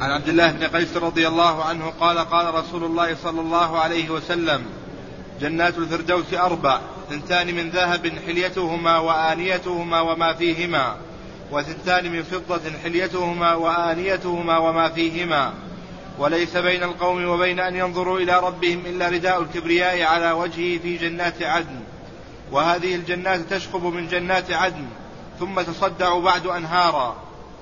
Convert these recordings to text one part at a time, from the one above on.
عن عبد الله بن قيس رضي الله عنه قال قال رسول الله صلى الله عليه وسلم: جنات الفردوس 4: 2 من ذهب حليتهما وآنيتهما وما فيهما، و2 من فضة حليتهما وآنيتهما وما فيهما، وليس بين القوم وبين أن ينظروا إلى ربهم إلا رداء الكبرياء على وجهه في جنات عدن، وهذه الجنات تشخب من جنات عدن ثم تصدع بعد أنهارا.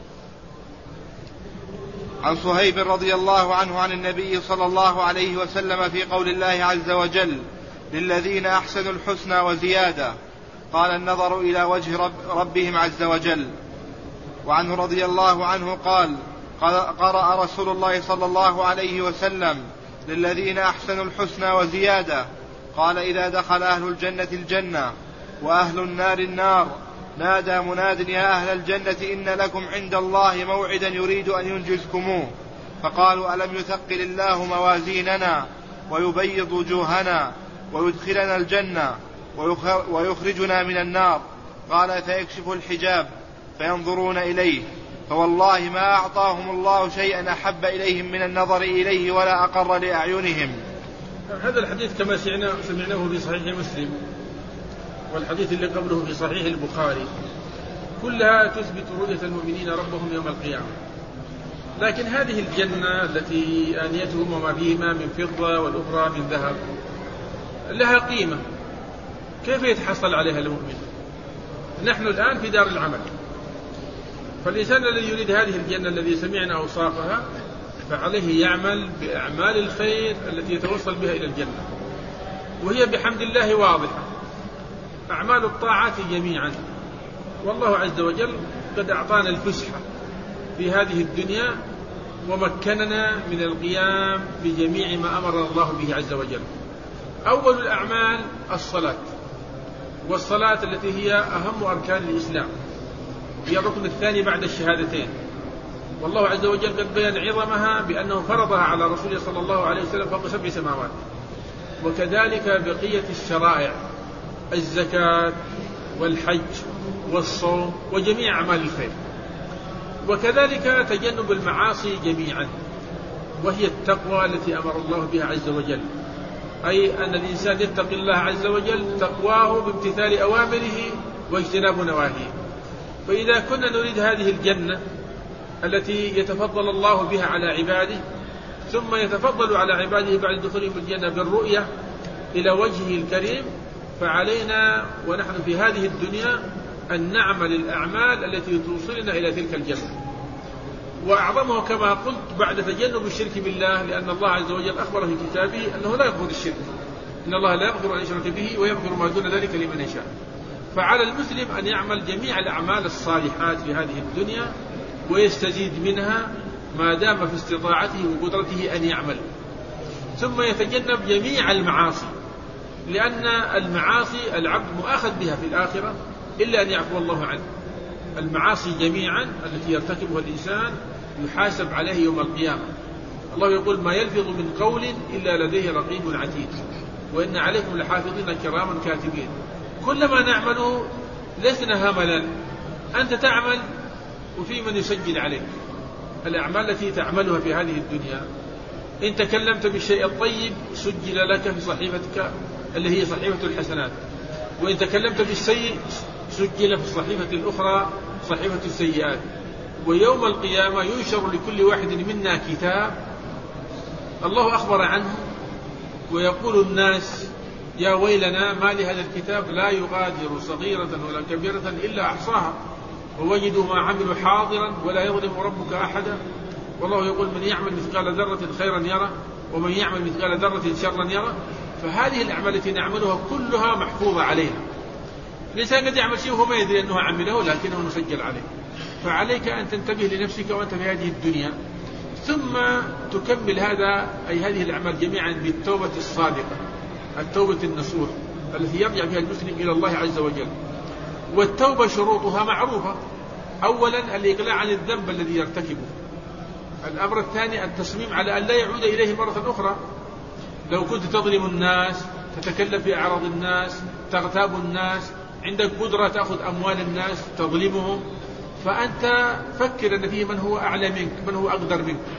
عن صهيب رضي الله عنه عن النبي صلى الله عليه وسلم في قول الله عز وجل: للذين أحسنوا الحسنى وزيادة، قال: النظر إلى وجه ربهم عز وجل. وعنه رضي الله عنه قال: قرأ رسول الله صلى الله عليه وسلم: للذين أحسنوا الحسنى وزيادة، قال: إذا دخل أهل الجنة الجنة وأهل النار النار، نادى مناد: يا أهل الجنة إن لكم عند الله موعدا يريد أن ينجزكموه. فقالوا: ألم يثقل الله موازيننا ويبيض وجوهنا ويدخلنا الجنة ويخرجنا من النار؟ قال: فيكشف الحجاب فينظرون إليه، فوالله ما أعطاهم الله شيئا أحب إليهم من النظر إليه ولا أقر لأعينهم. هذا الحديث كما سمعناه في صحيح مسلم، والحديث اللي قبله في صحيح البخاري، كلها تثبت رؤية المؤمنين ربهم يوم القيامة. لكن هذه الجنة التي آنيتهم وما فيهما من فضة والأخرى من ذهب لها قيمة، كيف يتحصل عليها المؤمن؟ نحن الآن في دار العمل، فالإنسان الذي يريد هذه الجنة الذي سمعنا أوصافها فعليه يعمل بأعمال الخير التي يتوصل بها إلى الجنة، وهي بحمد الله واضحة، أعمال الطاعات جميعا. والله عز وجل قد أعطانا الفسحة في هذه الدنيا ومكننا من القيام بجميع ما أمر الله به عز وجل. أول الأعمال الصلاة، والصلاة التي هي أهم أركان الإسلام، هي الركن الثاني بعد الشهادتين، والله عز وجل قد بيّن عظمها بأنه فرضها على رسوله صلى الله عليه وسلم فوق 7 سماوات. وكذلك بقية الشرائع، الزكاة والحج والصوم وجميع أعمال الخير، وكذلك تجنب المعاصي جميعا، وهي التقوى التي أمر الله بها عز وجل، أي أن الإنسان يتقي الله عز وجل تقواه بامتثال أوامره واجتناب نواهيه. فإذا كنا نريد هذه الجنة التي يتفضل الله بها على عباده، ثم يتفضل على عباده بعد دخولهم الجنة بالرؤية إلى وجهه الكريم، فعلينا ونحن في هذه الدنيا أن نعمل الأعمال التي توصلنا إلى تلك الجنة. وأعظمها كما قلت بعد تجنب الشرك بالله، لأن الله عز وجل أخبر في كتابه أنه لا يغفر الشرك، إن الله لا يغفر أن يشرك به ويغفر ما دون ذلك لمن يشاء. فعلى المسلم أن يعمل جميع الأعمال الصالحات في هذه الدنيا ويستزيد منها ما دام في استطاعته وقدرته أن يعمل، ثم يتجنب جميع المعاصي، لأن المعاصي العبد مؤاخذ بها في الآخرة إلا أن يعفو الله عنه. المعاصي جميعا التي يرتكبها الإنسان يحاسب عليه يوم القيامة. الله يقول: ما يلفظ من قول إلا لديه رقيب عتيد وإن عليكم لحافظين كراما كاتبين. كل ما نعمله لسنا هملا، أنت تعمل وفي من يسجل عليك الأعمال التي تعملها في هذه الدنيا. إن تكلمت بالشيء الطيب سجل لك في صحيفتك اللي هي صحيفة الحسنات، وإن تكلمت بالسيء سجل في الصحيفة الأخرى صحيفة السيئات. ويوم القيامة ينشر لكل واحد منا كتاب الله أخبر عنه، ويقول الناس: يا ويلنا ما لهذا الكتاب لا يغادر صغيرة ولا كبيرة إلا أحصاها ووجدوا ما عملوا حاضرا ولا يظلم ربك أحدا. والله يقول: من يعمل مثقال ذرة خيرا يره ومن يعمل مثقال ذرة شرا يره. فهذه الأعمال التي نعملها كلها محفوظة علينا. الإنسان قد يعمل شيء وهو ما يدري أنه عمله لكنه مسجل عليه. فعليك أن تنتبه لنفسك وأنت في هذه الدنيا، ثم تكمل هذه الأعمال جميعا بالتوبة الصادقة، التوبة النصوح التي يرجع فيها المسلم إلى الله عز وجل. والتوبة شروطها معروفة: أولا الإقلاع عن الذنب الذي يرتكبه، الأمر الثاني التصميم على أن لا يعود إليه مرة أخرى. لو كنت تظلم الناس، تتكلم في أعراض الناس، تغتاب الناس، عندك قدرة تأخذ أموال الناس تظلمهم، فأنت فكر أن فيه من هو أعلى منك، من هو أقدر منك،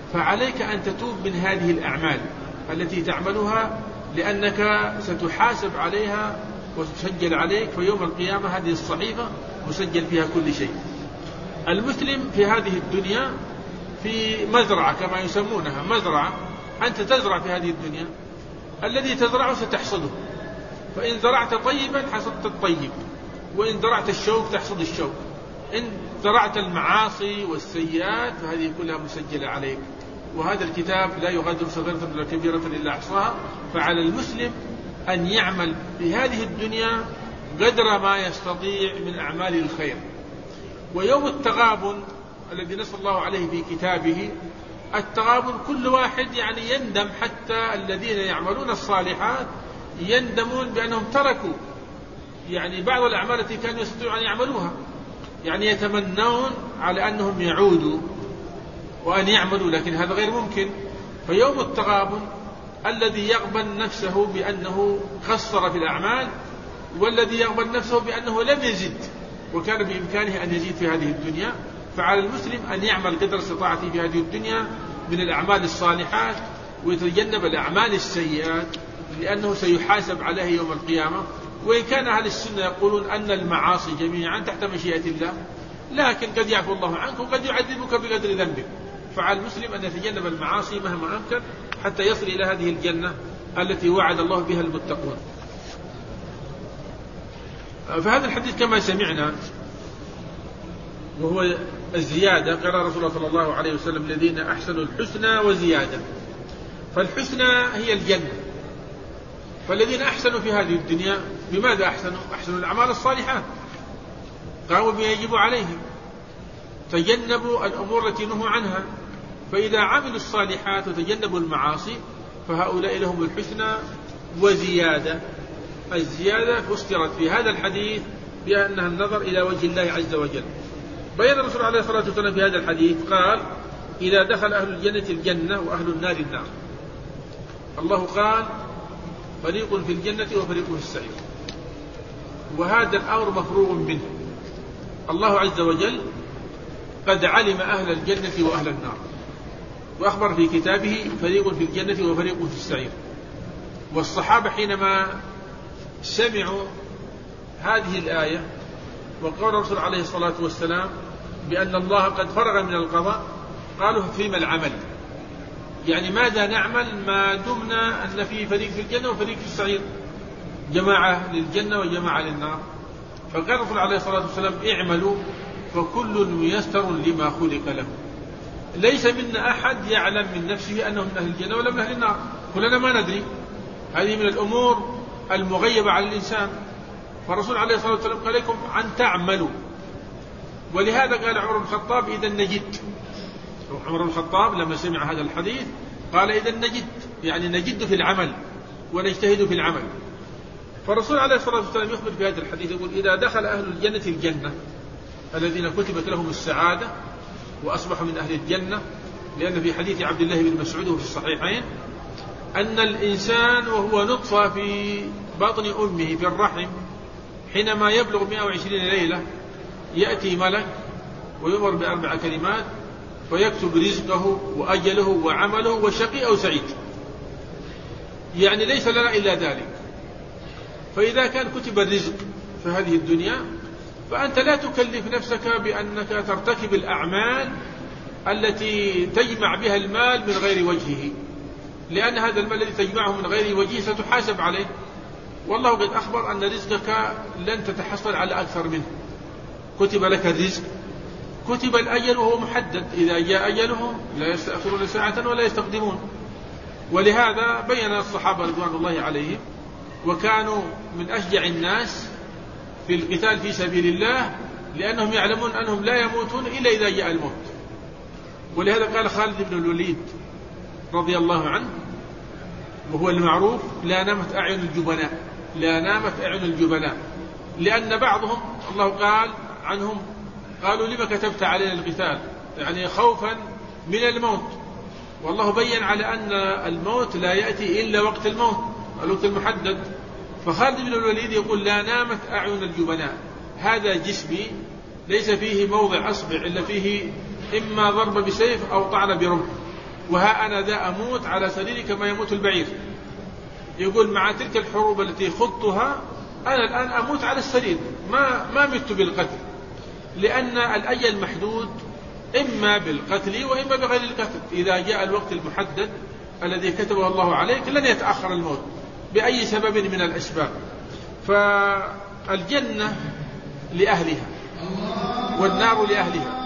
فعليك أن تتوب من هذه الأعمال التي تعملها، لأنك ستحاسب عليها وتسجل عليك في يوم القيامة. هذه الصحيفة مسجل فيها كل شيء. المسلم في هذه الدنيا في مزرعة كما يسمونها، مزرعة، أنت تزرع في هذه الدنيا، الذي تزرعه ستحصده، فإن زرعت طيبا حصدت الطيب، وإن زرعت الشوك تحصد الشوك، إن زرعت المعاصي والسيئات فهذه كلها مسجلة عليك. وهذا الكتاب لا يغادر صغيرة ولا كبيرة إلا أحصاها. فعلى المسلم أن يعمل في هذه الدنيا قدر ما يستطيع من أعمال الخير. ويوم التغابن الذي نص الله عليه في كتابه، التغابن كل واحد يعني يندم، حتى الذين يعملون الصالحات يندمون بأنهم تركوا يعني بعض الأعمال التي كانوا يستطيعون أن يعملوها، يعني يتمنون على أنهم يعودوا وأن يعملوا، لكن هذا غير ممكن. فيوم التغابن الذي يغبن نفسه بأنه قصر في الأعمال، والذي يغبن نفسه بأنه لم يزد وكان بإمكانه أن يزيد في هذه الدنيا. فعلى المسلم أن يعمل قدر استطاعته في هذه الدنيا من الأعمال الصالحات، ويتجنب الأعمال السيئات، لأنه سيحاسب عليها يوم القيامة. وإن كان أهل السنة يقولون أن المعاصي جميعا تحت مشيئة الله، لكن قد يعفو الله عنك وقد يعذبك بقدر ذنبك. فعلى المسلم أن يتجنب المعاصي مهما أمكن حتى يصل إلى هذه الجنة التي وعد الله بها المتقون. فهذا الحديث كما سمعنا وهو الزيادة، قال رسول الله صلى الله عليه وسلم: الذين أحسنوا الحسنى وزيادة. فالحسنى هي الجنة. فالذين أحسنوا في هذه الدنيا بماذا أحسنوا؟ أحسنوا الأعمال الصالحات، قاموا بما يجب عليهم، تجنبوا الأمور التي نهوا عنها. فإذا عملوا الصالحات وتجنبوا المعاصي فهؤلاء لهم الحسنى وزيادة. الزيادة فسرت في هذا الحديث بأنها النظر إلى وجه الله عز وجل. بين الرسول عليه الصلاة والسلام في هذا الحديث قال: إذا دخل أهل الجنة الجنة وأهل النار النار. الله قال: فريق في الجنة وفريق في السعير. وهذا الأمر مفروغ منه. الله عز وجل قد علم أهل الجنة وأهل النار، وأخبر في كتابه: فريق في الجنة وفريق في السعير. والصحابة حينما سمعوا هذه الآية وقال الرسول عليه الصلاة والسلام بأن الله قد فرغ من القضاء، قالوا: فيما العمل؟ يعني ماذا نعمل ما دمنا أن في فريق في الجنة وفريق في السعير، جماعة للجنة وجماعة للنار؟ فقال الرسول عليه الصلاة والسلام: اعملوا فكل ميسر لما خلق له. ليس منا أحد يعلم من نفسه أنه من أهل الجنة ولا من أهل النار، كلنا ما ندري. هذه من الأمور المغيبة على الإنسان. فالرسول عليه الصلاة والسلام قال لكم أن تعملوا. ولهذا قال عمر بن الخطاب: إذا نجد. عمر بن الخطاب لما سمع هذا الحديث قال: إذا نجد، يعني نجد في العمل ونجتهد في العمل. فالرسول عليه الصلاة والسلام يخبر في هذا الحديث يقول: إذا دخل أهل الجنة الجنة، الذين كتبت لهم السعادة وأصبحوا من أهل الجنة، لأن في حديث عبد الله بن مسعود في الصحيحين أن الإنسان وهو نطفة في بطن أمه في الرحم حينما يبلغ 120 ليلة يأتي ملك ويؤمر ب4 كلمات فيكتب رزقه وأجله وعمله وشقي أو سعيد. يعني ليس لنا إلا ذلك. فإذا كان كتب الرزق في هذه الدنيا فأنت لا تكلف نفسك بأنك ترتكب الأعمال التي تجمع بها المال من غير وجهه، لأن هذا المال الذي تجمعه من غير وجهه ستحاسب عليه. والله قد أخبر أن رزقك لن تتحصل على أكثر منه. كتب لك الرزق، كتب الأجل وهو محدد، إذا جاء أجلهم لا يستأخرون ساعة ولا يستقدمون. ولهذا بين الصحابة رضوان الله عليهم وكانوا من أشجع الناس في القتال في سبيل الله، لأنهم يعلمون أنهم لا يموتون إلا إذا جاء الموت. ولهذا قال خالد بن الوليد رضي الله عنه وهو المعروف: لا نامت أعين الجبناء، لا نامت أعين الجبناء. لأن بعضهم الله قال عنهم: قالوا لما كتبت علينا القتال؟ يعني خوفا من الموت. والله بين على أن الموت لا يأتي إلا وقت الموت، الوقت المحدد. فخالد بن الوليد يقول: لا نامت أعين الجبناء، هذا جسمي ليس فيه موضع أصبع إلا فيه إما ضرب بسيف أو طعن برمح، وها أنا ذا أموت على سريري كما يموت البعير. يقول مع تلك الحروب التي خضتها أنا الآن أموت على السرير، ما مت بالقتل، لأن الأجل محدود إما بالقتل وإما بغير القتل. إذا جاء الوقت المحدد الذي كتبه الله عليك لن يتأخر الموت بأي سبب من الأسباب. فالجنة لأهلها والنار لأهلها،